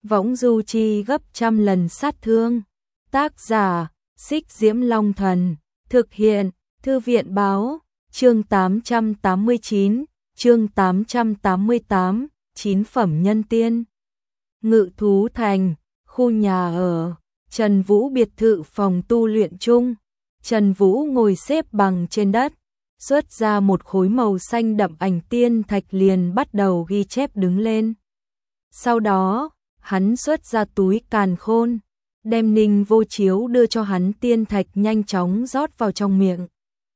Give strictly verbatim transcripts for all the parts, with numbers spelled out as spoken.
võng du chi gấp trăm lần sát thương. Tác giả, Xích Diễm Long Thần. Thực hiện, Thư viện Báo. Chương tám trăm tám mươi chín, chương tám trăm tám mươi tám, chín phẩm nhân tiên. Ngự thú thành, khu nhà ở, Trần Vũ biệt thự phòng tu luyện chung. Trần Vũ ngồi xếp bằng trên đất, xuất ra một khối màu xanh đậm ảnh tiên thạch liền bắt đầu ghi chép đứng lên. Sau đó, hắn xuất ra túi càn khôn, đem Ninh Vô Chiếu đưa cho hắn tiên thạch nhanh chóng rót vào trong miệng.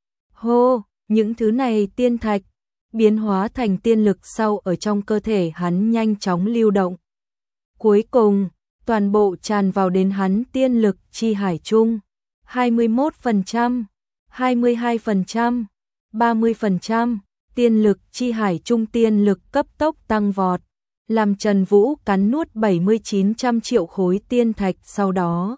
Hô, những thứ này tiên thạch, biến hóa thành tiên lực sau ở trong cơ thể hắn nhanh chóng lưu động. Cuối cùng, toàn bộ tràn vào đến hắn tiên lực chi hải chung. hai mươi mốt phần trăm, hai mươi hai phần trăm, ba mươi phần trăm, tiên lực chi hải trung tiên lực cấp tốc tăng vọt, làm Trần Vũ cắn nuốt bảy mươi chín trăm triệu khối tiên thạch sau đó.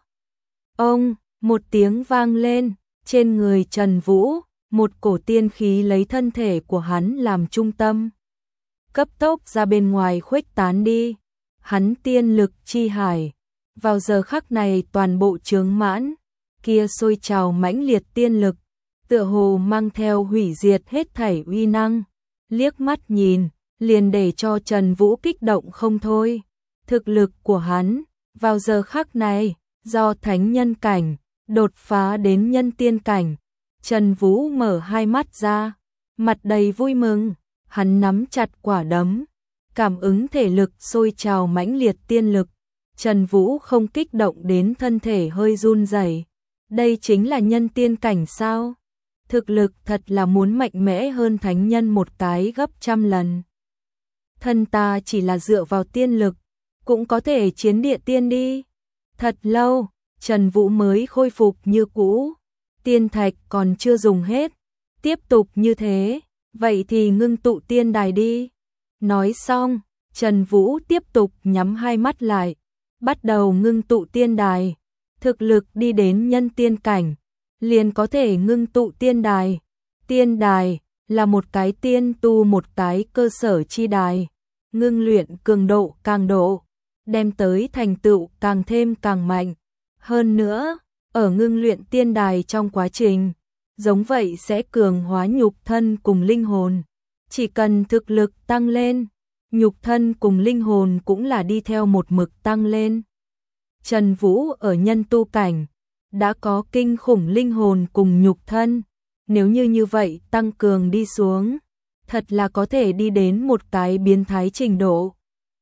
Ông, một tiếng vang lên, trên người Trần Vũ, một cổ tiên khí lấy thân thể của hắn làm trung tâm. Cấp tốc ra bên ngoài khuếch tán đi, hắn tiên lực chi hải, vào giờ khắc này toàn bộ chướng mãn, kia sôi trào mãnh liệt tiên lực, tựa hồ mang theo hủy diệt hết thảy uy năng, liếc mắt nhìn, liền để cho Trần Vũ kích động không thôi. Thực lực của hắn, vào giờ khắc này, do thánh nhân cảnh, đột phá đến nhân tiên cảnh. Trần Vũ mở hai mắt ra, mặt đầy vui mừng, hắn nắm chặt quả đấm, cảm ứng thể lực sôi trào mãnh liệt tiên lực. Trần Vũ không kích động đến thân thể hơi run rẩy. Đây chính là nhân tiên cảnh sao? Thực lực thật là muốn mạnh mẽ hơn thánh nhân một cái gấp trăm lần. Thân ta chỉ là dựa vào tiên lực, cũng có thể chiến địa tiên đi. Thật lâu, Trần Vũ mới khôi phục như cũ. Tiên thạch còn chưa dùng hết. Tiếp tục như thế, vậy thì ngưng tụ tiên đài đi. Nói xong, Trần Vũ tiếp tục nhắm hai mắt lại, bắt đầu ngưng tụ tiên đài. Thực lực đi đến nhân tiên cảnh, liền có thể ngưng tụ tiên đài. Tiên đài là một cái tiên tu một cái cơ sở chi đài, ngưng luyện cường độ càng độ, đem tới thành tựu càng thêm càng mạnh. Hơn nữa, ở ngưng luyện tiên đài trong quá trình, giống vậy sẽ cường hóa nhục thân cùng linh hồn. Chỉ cần thực lực tăng lên, nhục thân cùng linh hồn cũng là đi theo một mực tăng lên. Trần Vũ ở nhân tu cảnh, đã có kinh khủng linh hồn cùng nhục thân, nếu như như vậy tăng cường đi xuống, thật là có thể đi đến một cái biến thái trình độ.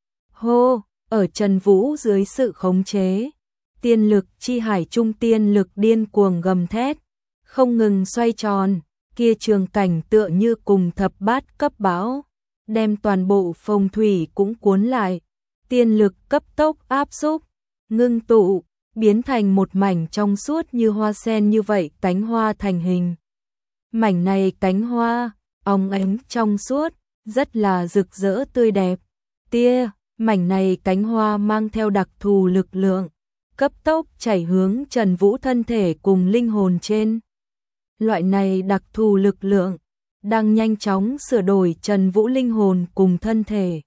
Hô, ở Trần Vũ dưới sự khống chế, tiên lực chi hải trung tiên lực điên cuồng gầm thét, không ngừng xoay tròn, kia trường cảnh tựa như cùng thập bát cấp bão, đem toàn bộ phong thủy cũng cuốn lại, tiên lực cấp tốc áp xúc, ngưng tụ, biến thành một mảnh trong suốt như hoa sen như vậy cánh hoa thành hình. Mảnh này cánh hoa, óng ánh trong suốt, rất là rực rỡ tươi đẹp. Tia, mảnh này cánh hoa mang theo đặc thù lực lượng, cấp tốc chảy hướng Trần Vũ thân thể cùng linh hồn trên. Loại này đặc thù lực lượng, đang nhanh chóng sửa đổi Trần Vũ linh hồn cùng thân thể.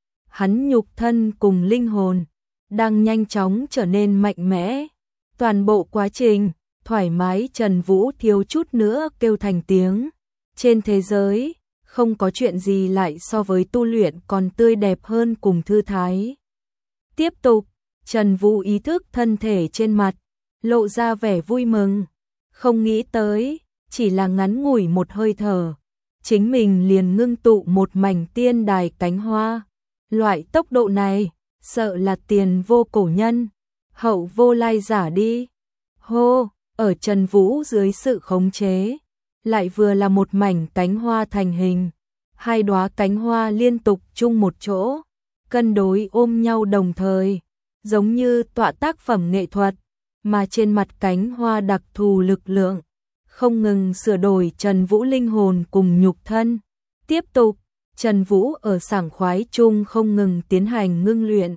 Hắn nhục thân cùng linh hồn, đang nhanh chóng trở nên mạnh mẽ. Toàn bộ quá trình, thoải mái Trần Vũ thiếu chút nữa kêu thành tiếng. Trên thế giới, không có chuyện gì lại so với tu luyện còn tươi đẹp hơn cùng thư thái. Tiếp tục, Trần Vũ ý thức thân thể trên mặt, lộ ra vẻ vui mừng. Không nghĩ tới, chỉ là ngắn ngủi một hơi thở, chính mình liền ngưng tụ một mảnh tiên đài cánh hoa. Loại tốc độ này, sợ là tiền vô cổ nhân, hậu vô lai giả đi. Hô, ở Trần Vũ dưới sự khống chế, lại vừa là một mảnh cánh hoa thành hình. Hai đóa cánh hoa liên tục chung một chỗ, cân đối ôm nhau đồng thời, giống như tọa tác phẩm nghệ thuật, mà trên mặt cánh hoa đặc thù lực lượng, không ngừng sửa đổi Trần Vũ linh hồn cùng nhục thân. Tiếp tục, Trần Vũ ở sảng khoái chung không ngừng tiến hành ngưng luyện.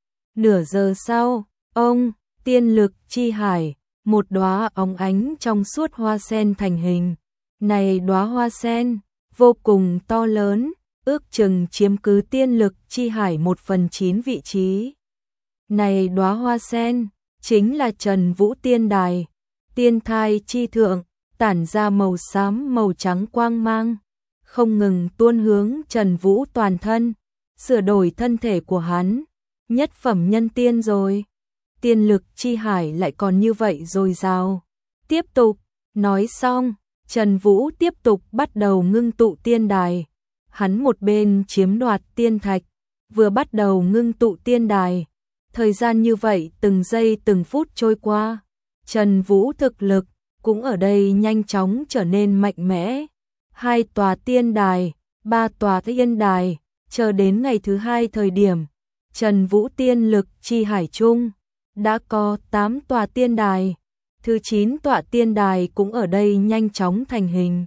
Nửa giờ sau, ông, tiên lực chi hải, một đóa óng ánh trong suốt hoa sen thành hình. Này đóa hoa sen, vô cùng to lớn, ước chừng chiếm cứ tiên lực chi hải một phần chín vị trí. Này đóa hoa sen, chính là Trần Vũ tiên đài, tiên thai chi thượng, tản ra màu xám màu trắng quang mang, không ngừng tuôn hướng Trần Vũ toàn thân, sửa đổi thân thể của hắn, nhất phẩm nhân tiên rồi. Tiên lực chi hải lại còn như vậy dồi dào. Tiếp tục, nói xong, Trần Vũ tiếp tục bắt đầu ngưng tụ tiên đài. Hắn một bên chiếm đoạt tiên thạch, vừa bắt đầu ngưng tụ tiên đài. Thời gian như vậy từng giây từng phút trôi qua, Trần Vũ thực lực cũng ở đây nhanh chóng trở nên mạnh mẽ. Hai tòa tiên đài, ba tòa tiên đài, chờ đến ngày thứ hai thời điểm, Trần Vũ tiên lực chi hải chung đã có tám tòa tiên đài, thứ chín tòa tiên đài cũng ở đây nhanh chóng thành hình.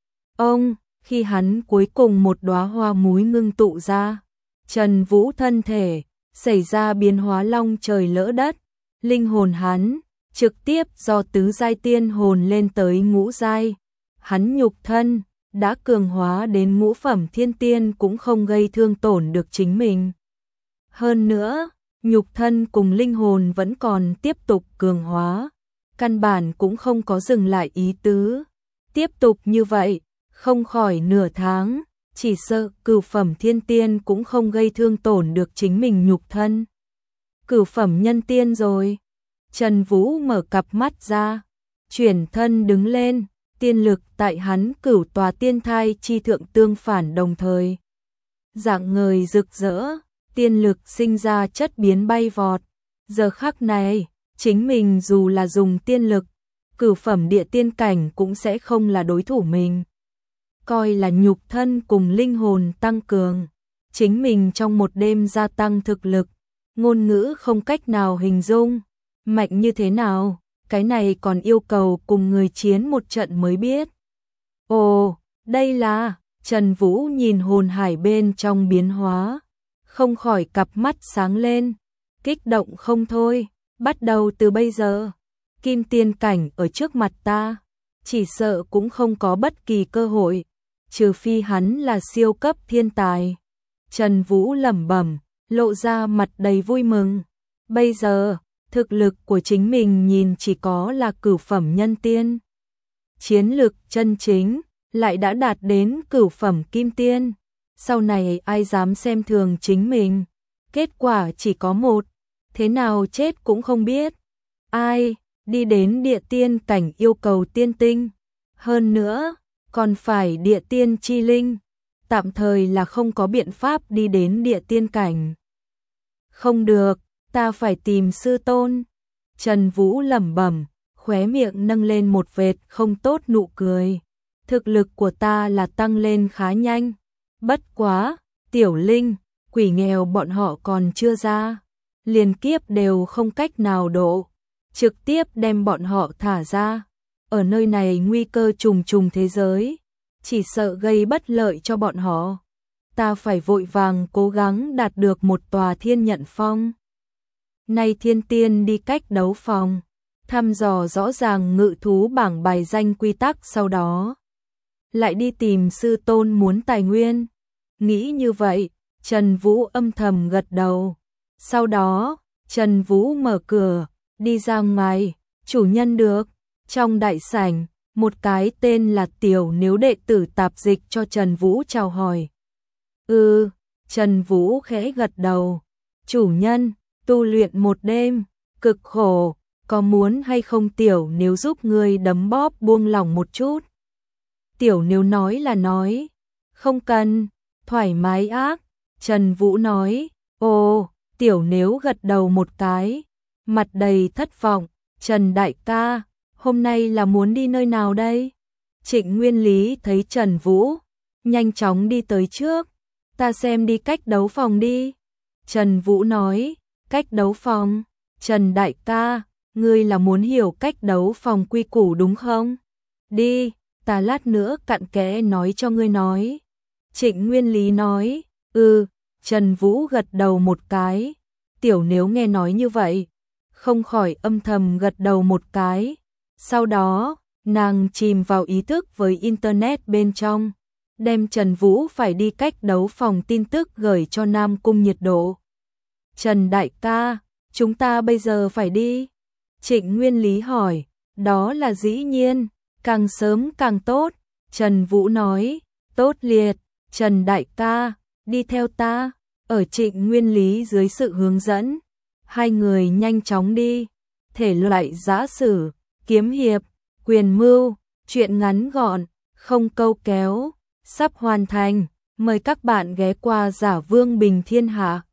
Ông, khi hắn cuối cùng một đóa hoa múi ngưng tụ ra, Trần Vũ thân thể xảy ra biến hóa long trời lỡ đất, linh hồn hắn trực tiếp do tứ giai tiên hồn lên tới ngũ giai. Hắn nhục thân đã cường hóa đến ngũ phẩm thiên tiên cũng không gây thương tổn được chính mình. Hơn nữa, nhục thân cùng linh hồn vẫn còn tiếp tục cường hóa, căn bản cũng không có dừng lại ý tứ. Tiếp tục như vậy, không khỏi nửa tháng, chỉ sợ cửu phẩm thiên tiên cũng không gây thương tổn được chính mình nhục thân. Cửu phẩm nhân tiên rồi. Trần Vũ mở cặp mắt ra, chuyển thân đứng lên, tiên lực tại hắn cửu tòa tiên thai chi thượng tương phản đồng thời. Dạng ngời rực rỡ, tiên lực sinh ra chất biến bay vọt. Giờ khắc này, chính mình dù là dùng tiên lực, cửu phẩm địa tiên cảnh cũng sẽ không là đối thủ mình. Coi là nhục thân cùng linh hồn tăng cường, chính mình trong một đêm gia tăng thực lực, ngôn ngữ không cách nào hình dung. Mạnh như thế nào, cái này còn yêu cầu cùng người chiến một trận mới biết. Ồ, đây là, Trần Vũ nhìn hồn hải bên trong biến hóa, không khỏi cặp mắt sáng lên, kích động không thôi. Bắt đầu từ bây giờ, kim tiên cảnh ở trước mặt ta, chỉ sợ cũng không có bất kỳ cơ hội, trừ phi hắn là siêu cấp thiên tài. Trần Vũ lẩm bẩm, lộ ra mặt đầy vui mừng. Bây giờ, thực lực của chính mình nhìn chỉ có là cửu phẩm nhân tiên. Chiến lực chân chính lại đã đạt đến cửu phẩm kim tiên. Sau này ai dám xem thường chính mình. Kết quả chỉ có một, thế nào chết cũng không biết. Ai, đi đến địa tiên cảnh yêu cầu tiên tinh. Hơn nữa, còn phải địa tiên chi linh. Tạm thời là không có biện pháp đi đến địa tiên cảnh. Không được, ta phải tìm sư tôn. Trần Vũ lẩm bẩm, khóe miệng nâng lên một vệt không tốt nụ cười. Thực lực của ta là tăng lên khá nhanh. Bất quá, tiểu linh, quỷ nghèo bọn họ còn chưa ra. Liền kiếp đều không cách nào độ. Trực tiếp đem bọn họ thả ra. Ở nơi này nguy cơ trùng trùng thế giới. Chỉ sợ gây bất lợi cho bọn họ. Ta phải vội vàng cố gắng đạt được một tòa thiên nhận phong. Nay thiên tiên đi cách đấu phòng, thăm dò rõ ràng ngự thú bảng bài danh quy tắc, sau đó lại đi tìm sư tôn muốn tài nguyên. Nghĩ như vậy, Trần Vũ âm thầm gật đầu. Sau đó, Trần Vũ mở cửa, đi ra ngoài, chủ nhân được. Trong đại sảnh, một cái tên là Tiểu Nếu đệ tử tạp dịch cho Trần Vũ chào hỏi. Ừ, Trần Vũ khẽ gật đầu. Chủ nhân, tu luyện một đêm, cực khổ, có muốn hay không Tiểu Nếu giúp ngươi đấm bóp buông lỏng một chút? Tiểu Nếu nói là nói, không cần, thoải mái ác. Trần Vũ nói, ồ, Tiểu Nếu gật đầu một cái, mặt đầy thất vọng. Trần đại ca, hôm nay là muốn đi nơi nào đây? Trịnh Nguyên Lý thấy Trần Vũ, nhanh chóng đi tới trước. Ta xem đi cách đấu phòng đi. Trần Vũ nói, cách đấu phòng? Trần đại ca, ngươi là muốn hiểu cách đấu phòng quy củ đúng không? Đi, ta lát nữa cặn kẽ nói cho ngươi nói. Trịnh Nguyên Lý nói, ừ. Trần Vũ gật đầu một cái. Tiểu Nếu nghe nói như vậy, không khỏi âm thầm gật đầu một cái. Sau đó, nàng chìm vào ý thức với Internet bên trong, đem Trần Vũ phải đi cách đấu phòng tin tức gửi cho Nam Cung Nhiệt Độ. Trần đại ca, chúng ta bây giờ phải đi. Trịnh Nguyên Lý hỏi, đó là dĩ nhiên, càng sớm càng tốt. Trần Vũ nói, tốt liệt, Trần đại ca, đi theo ta. Ở Trịnh Nguyên Lý dưới sự hướng dẫn, hai người nhanh chóng đi. Thể loại giã sử, kiếm hiệp, quyền mưu, truyện ngắn gọn, không câu kéo, sắp hoàn thành. Mời các bạn ghé qua Giả Vương Bình Thiên Hạ.